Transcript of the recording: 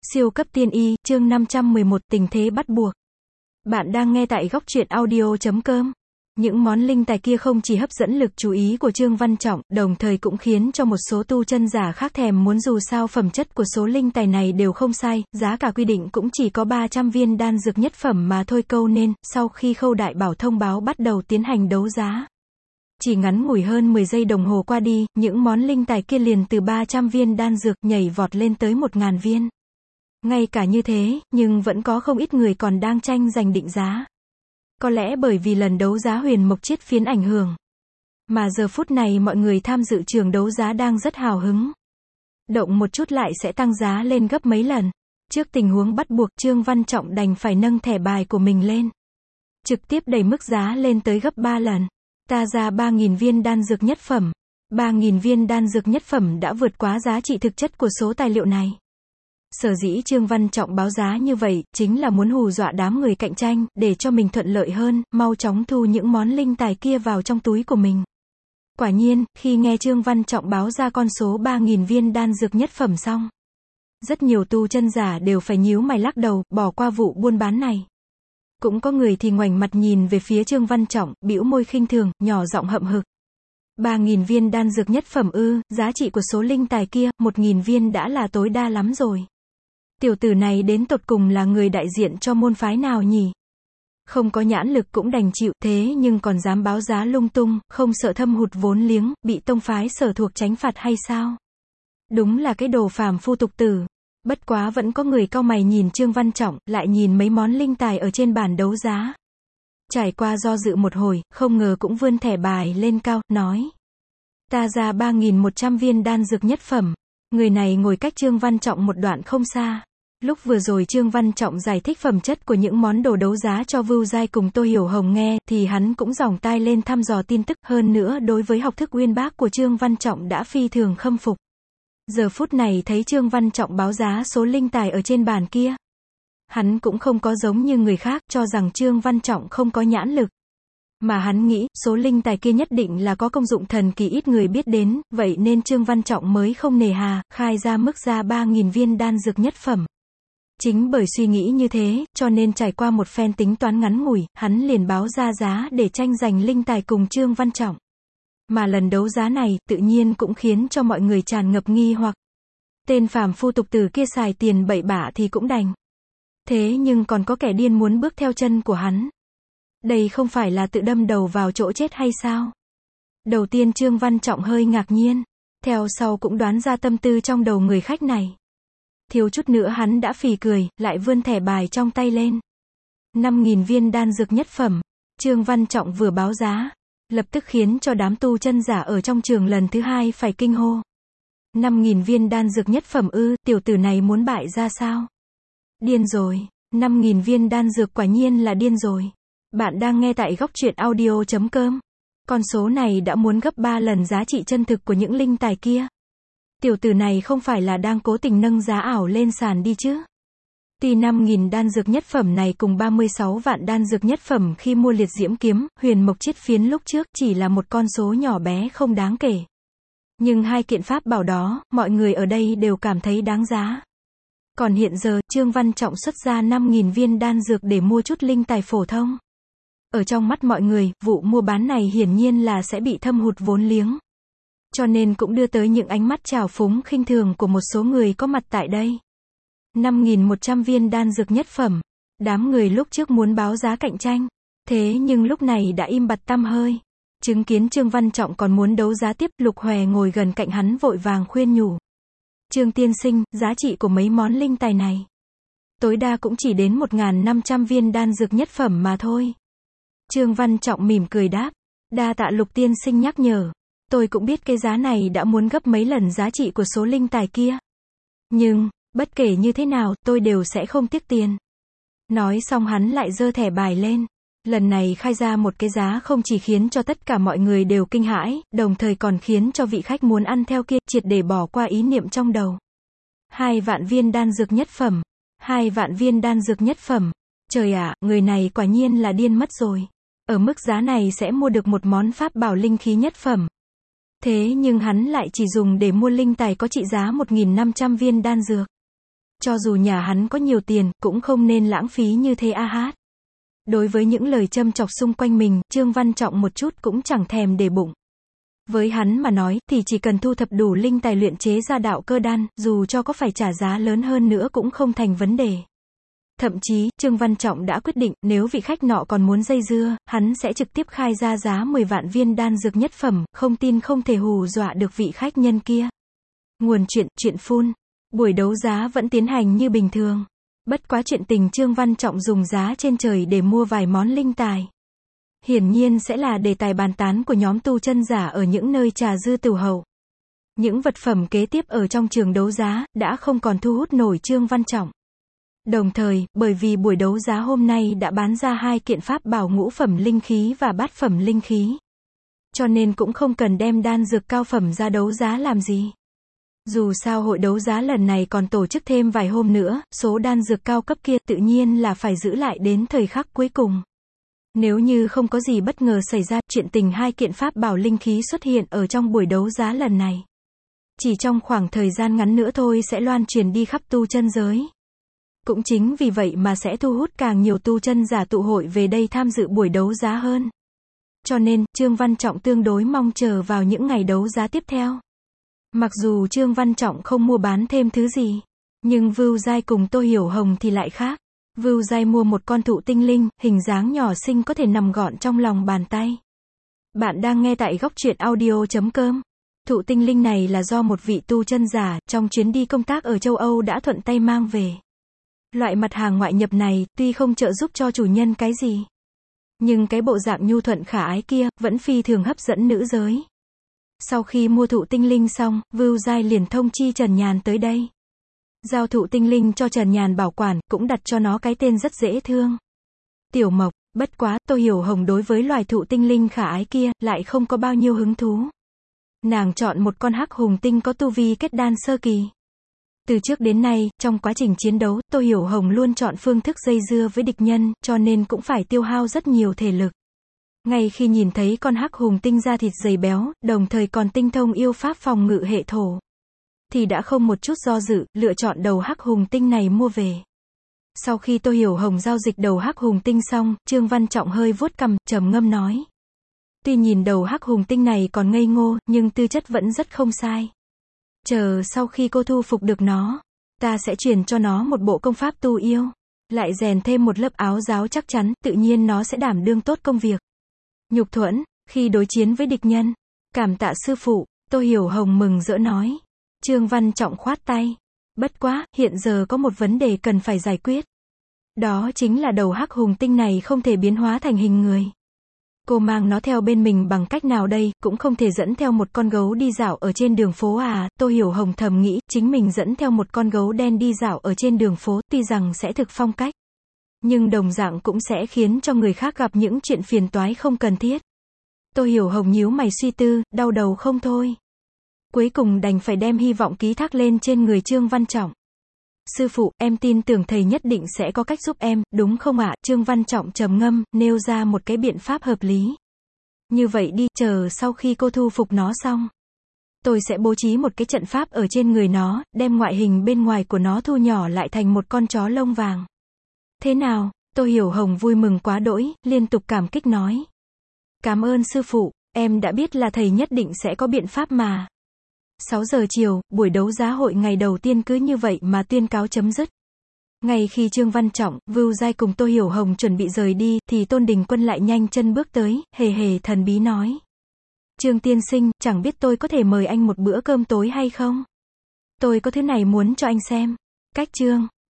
Siêu cấp tiên y, chương 511, tình thế bắt buộc. Bạn đang nghe tại góc truyện audio.com. Những món linh tài kia không chỉ hấp dẫn lực chú ý của Trương Văn Trọng, đồng thời cũng khiến cho một số tu chân giả khác thèm muốn, dù sao phẩm chất của số linh tài này đều không sai, giá cả quy định cũng chỉ có 300 viên đan dược nhất phẩm mà thôi. Câu nên, sau khi Khâu Đại Bảo thông báo bắt đầu tiến hành đấu giá. Chỉ ngắn ngủi hơn 10 giây đồng hồ qua đi, những món linh tài kia liền từ 300 viên đan dược nhảy vọt lên tới 1000 viên. Ngay cả như thế, nhưng vẫn có không ít người còn đang tranh giành định giá. Có lẽ bởi vì lần đấu giá Huyền Mộc Chiết Phiến ảnh hưởng, mà giờ phút này mọi người tham dự trường đấu giá đang rất hào hứng. Động một chút lại sẽ tăng giá lên gấp mấy lần. Trước tình huống bắt buộc, Trương Văn Trọng đành phải nâng thẻ bài của mình lên, trực tiếp đẩy mức giá lên tới gấp 3 lần. Ta ra 3.000 viên đan dược nhất phẩm. 3.000 viên đan dược nhất phẩm đã vượt quá giá trị thực chất của số tài liệu này. Sở dĩ Trương Văn Trọng báo giá như vậy, chính là muốn hù dọa đám người cạnh tranh, để cho mình thuận lợi hơn, mau chóng thu những món linh tài kia vào trong túi của mình. Quả nhiên, khi nghe Trương Văn Trọng báo ra con số 3.000 viên đan dược nhất phẩm xong, rất nhiều tu chân giả đều phải nhíu mày lắc đầu, bỏ qua vụ buôn bán này. Cũng có người thì ngoảnh mặt nhìn về phía Trương Văn Trọng, bĩu môi khinh thường, nhỏ giọng hậm hực. 3.000 viên đan dược nhất phẩm ư? Giá trị của số linh tài kia, 1.000 viên đã là tối đa lắm rồi. Tiểu tử này đến tột cùng là người đại diện cho môn phái nào nhỉ? Không có nhãn lực cũng đành chịu, thế nhưng còn dám báo giá lung tung, không sợ thâm hụt vốn liếng, bị tông phái sở thuộc tránh phạt hay sao? Đúng là cái đồ phàm phu tục tử. Bất quá vẫn có người cau mày nhìn Trương Văn Trọng, lại nhìn mấy món linh tài ở trên bàn đấu giá. Trải qua do dự một hồi, không ngờ cũng vươn thẻ bài lên cao, nói. Ta ra 3.100 viên đan dược nhất phẩm. Người này ngồi cách Trương Văn Trọng một đoạn không xa. Lúc vừa rồi Trương Văn Trọng giải thích phẩm chất của những món đồ đấu giá cho Vưu Giai cùng Tô Hiểu Hồng nghe, thì hắn cũng dòng tai lên thăm dò tin tức, hơn nữa đối với học thức uyên bác của Trương Văn Trọng đã phi thường khâm phục. Giờ phút này thấy Trương Văn Trọng báo giá số linh tài ở trên bàn kia, hắn cũng không có giống như người khác, cho rằng Trương Văn Trọng không có nhãn lực. Mà hắn nghĩ, số linh tài kia nhất định là có công dụng thần kỳ ít người biết đến, vậy nên Trương Văn Trọng mới không nề hà, khai ra mức ra 3.000 viên đan dược nhất phẩm. Chính bởi suy nghĩ như thế, cho nên trải qua một phen tính toán ngắn ngủi, hắn liền báo ra giá để tranh giành linh tài cùng Trương Văn Trọng. Mà lần đấu giá này, tự nhiên cũng khiến cho mọi người tràn ngập nghi hoặc. Tên phàm phu tục tử kia xài tiền bậy bạ thì cũng đành. Thế nhưng còn có kẻ điên muốn bước theo chân của hắn. Đây không phải là tự đâm đầu vào chỗ chết hay sao? Đầu tiên Trương Văn Trọng hơi ngạc nhiên. Theo sau cũng đoán ra tâm tư trong đầu người khách này. Thiếu chút nữa hắn đã phì cười, lại vươn thẻ bài trong tay lên. 5.000 viên đan dược nhất phẩm. Trương Văn Trọng vừa báo giá, lập tức khiến cho đám tu chân giả ở trong trường lần thứ hai phải kinh hô. 5.000 viên đan dược nhất phẩm ư? Tiểu tử này muốn bại ra sao? Điên rồi. 5.000 viên đan dược quả nhiên là điên rồi. Bạn đang nghe tại góc truyện audio.com. Con số này đã muốn gấp 3 lần giá trị chân thực của những linh tài kia. Tiểu tử này không phải là đang cố tình nâng giá ảo lên sàn đi chứ? Tuy 5.000 đan dược nhất phẩm này cùng 36 vạn đan dược nhất phẩm khi mua liệt diễm kiếm, Huyền Mộc Chiết Phiến lúc trước chỉ là một con số nhỏ bé không đáng kể. Nhưng hai kiện pháp bảo đó, mọi người ở đây đều cảm thấy đáng giá. Còn hiện giờ, Trương Văn Trọng xuất ra 5.000 viên đan dược để mua chút linh tài phổ thông. Ở trong mắt mọi người, vụ mua bán này hiển nhiên là sẽ bị thâm hụt vốn liếng. Cho nên cũng đưa tới những ánh mắt trào phúng khinh thường của một số người có mặt tại đây. 5.100 viên đan dược nhất phẩm. Đám người lúc trước muốn báo giá cạnh tranh. Thế nhưng lúc này đã im bặt tăm hơi. Chứng kiến Trương Văn Trọng còn muốn đấu giá tiếp, Lục Hòe ngồi gần cạnh hắn vội vàng khuyên nhủ. Trương tiên sinh, giá trị của mấy món linh tài này tối đa cũng chỉ đến 1.500 viên đan dược nhất phẩm mà thôi. Trương Văn Trọng mỉm cười đáp. Đa tạ Lục tiên sinh nhắc nhở. Tôi cũng biết cái giá này đã muốn gấp mấy lần giá trị của số linh tài kia. Nhưng, bất kể như thế nào, tôi đều sẽ không tiếc tiền. Nói xong hắn lại giơ thẻ bài lên. Lần này khai ra một cái giá không chỉ khiến cho tất cả mọi người đều kinh hãi, đồng thời còn khiến cho vị khách muốn ăn theo kia, triệt để bỏ qua ý niệm trong đầu. 2 vạn viên đan dược nhất phẩm. 2 vạn viên đan dược nhất phẩm. Trời ạ, người này quả nhiên là điên mất rồi. Ở mức giá này sẽ mua được một món pháp bảo linh khí nhất phẩm. Thế nhưng hắn lại chỉ dùng để mua linh tài có trị giá 1.500 viên đan dược. Cho dù nhà hắn có nhiều tiền, cũng không nên lãng phí như thế a hát. Đối với những lời châm chọc xung quanh mình, Trương Văn Trọng một chút cũng chẳng thèm để bụng. Với hắn mà nói, thì chỉ cần thu thập đủ linh tài luyện chế ra đạo cơ đan, dù cho có phải trả giá lớn hơn nữa cũng không thành vấn đề. Thậm chí, Trương Văn Trọng đã quyết định, nếu vị khách nọ còn muốn dây dưa, hắn sẽ trực tiếp khai ra giá 10 vạn viên đan dược nhất phẩm, không tin không thể hù dọa được vị khách nhân kia. Nguồn chuyện phun. Buổi đấu giá vẫn tiến hành như bình thường. Bất quá chuyện tình Trương Văn Trọng dùng giá trên trời để mua vài món linh tài. Hiển nhiên sẽ là đề tài bàn tán của nhóm tu chân giả ở những nơi trà dư tửu hậu. Những vật phẩm kế tiếp ở trong trường đấu giá, đã không còn thu hút nổi Trương Văn Trọng. Đồng thời, bởi vì buổi đấu giá hôm nay đã bán ra 2 kiện pháp bảo ngũ phẩm linh khí và bát phẩm linh khí. Cho nên cũng không cần đem đan dược cao phẩm ra đấu giá làm gì. Dù sao hội đấu giá lần này còn tổ chức thêm vài hôm nữa, số đan dược cao cấp kia tự nhiên là phải giữ lại đến thời khắc cuối cùng. Nếu như không có gì bất ngờ xảy ra, chuyện tình 2 kiện pháp bảo linh khí xuất hiện ở trong buổi đấu giá lần này. Chỉ trong khoảng thời gian ngắn nữa thôi sẽ loan truyền đi khắp tu chân giới. Cũng chính vì vậy mà sẽ thu hút càng nhiều tu chân giả tụ hội về đây tham dự buổi đấu giá hơn. Cho nên, Trương Văn Trọng tương đối mong chờ vào những ngày đấu giá tiếp theo. Mặc dù Trương Văn Trọng không mua bán thêm thứ gì, nhưng Vưu Giai cùng Tô Hiểu Hồng thì lại khác. Vưu Giai mua một con thụ tinh linh, hình dáng nhỏ xinh có thể nằm gọn trong lòng bàn tay. Bạn đang nghe tại góc truyện audio.com. Thụ tinh linh này là do một vị tu chân giả, trong chuyến đi công tác ở châu Âu đã thuận tay mang về. Loại mặt hàng ngoại nhập này, tuy không trợ giúp cho chủ nhân cái gì, nhưng cái bộ dạng nhu thuận khả ái kia, vẫn phi thường hấp dẫn nữ giới. Sau khi mua thụ tinh linh xong, Vưu Giai liền thông chi Trần Nhàn tới đây. Giao thụ tinh linh cho Trần Nhàn bảo quản, cũng đặt cho nó cái tên rất dễ thương. Tiểu Mộc. Bất quá, Tô Hiểu Hồng đối với loài thụ tinh linh khả ái kia, lại không có bao nhiêu hứng thú. Nàng chọn một con hắc hùng tinh có tu vi kết đan sơ kỳ. Từ trước đến nay, trong quá trình chiến đấu, Tô Hiểu Hồng luôn chọn phương thức dây dưa với địch nhân, cho nên cũng phải tiêu hao rất nhiều thể lực. Ngay khi nhìn thấy con hắc hùng tinh da thịt dày béo, đồng thời còn tinh thông yêu pháp phòng ngự hệ thổ, thì đã không một chút do dự, lựa chọn đầu hắc hùng tinh này mua về. Sau khi Tô Hiểu Hồng giao dịch đầu hắc hùng tinh xong, Trương Văn Trọng hơi vuốt cằm, trầm ngâm nói. Tuy nhìn đầu hắc hùng tinh này còn ngây ngô, nhưng tư chất vẫn rất không sai. Chờ sau khi cô thu phục được nó, ta sẽ truyền cho nó một bộ công pháp tu yêu, lại rèn thêm một lớp áo giáo chắc chắn, tự nhiên nó sẽ đảm đương tốt công việc. Nhục thuẫn, khi đối chiến với địch nhân. Cảm tạ sư phụ, Tô Hiểu Hồng mừng rỡ nói. Trương Văn Trọng khoát tay. Bất quá, hiện giờ có một vấn đề cần phải giải quyết. Đó chính là đầu hắc hùng tinh này không thể biến hóa thành hình người. Cô mang nó theo bên mình bằng cách nào đây, cũng không thể dẫn theo một con gấu đi dạo ở trên đường phố à. Tô Hiểu Hồng thầm nghĩ, chính mình dẫn theo một con gấu đen đi dạo ở trên đường phố, tuy rằng sẽ thực phong cách, nhưng đồng dạng cũng sẽ khiến cho người khác gặp những chuyện phiền toái không cần thiết. Tô Hiểu Hồng nhíu mày suy tư, đau đầu không thôi. Cuối cùng đành phải đem hy vọng ký thác lên trên người Trương Văn Trọng. Sư phụ, em tin tưởng thầy nhất định sẽ có cách giúp em, đúng không ạ? Trương Văn Trọng trầm ngâm, nêu ra một cái biện pháp hợp lý. Như vậy đi, chờ sau khi cô thu phục nó xong, tôi sẽ bố trí một cái trận pháp ở trên người nó, đem ngoại hình bên ngoài của nó thu nhỏ lại thành một con chó lông vàng. Thế nào? Tô Hiểu Hồng vui mừng quá đỗi, liên tục cảm kích nói. Cảm ơn sư phụ, em đã biết là thầy nhất định sẽ có biện pháp mà. 6 giờ chiều, buổi đấu giá hội ngày đầu tiên cứ như vậy mà tuyên cáo chấm dứt. Ngay khi Trương Văn Trọng, Vưu Giai cùng Tô Hiểu Hồng chuẩn bị rời đi, thì Tôn Đình Quân lại nhanh chân bước tới, hề hề thần bí nói. Trương tiên sinh, chẳng biết tôi có thể mời anh một bữa cơm tối hay không? Tôi có thứ này muốn cho anh xem. Cách Trương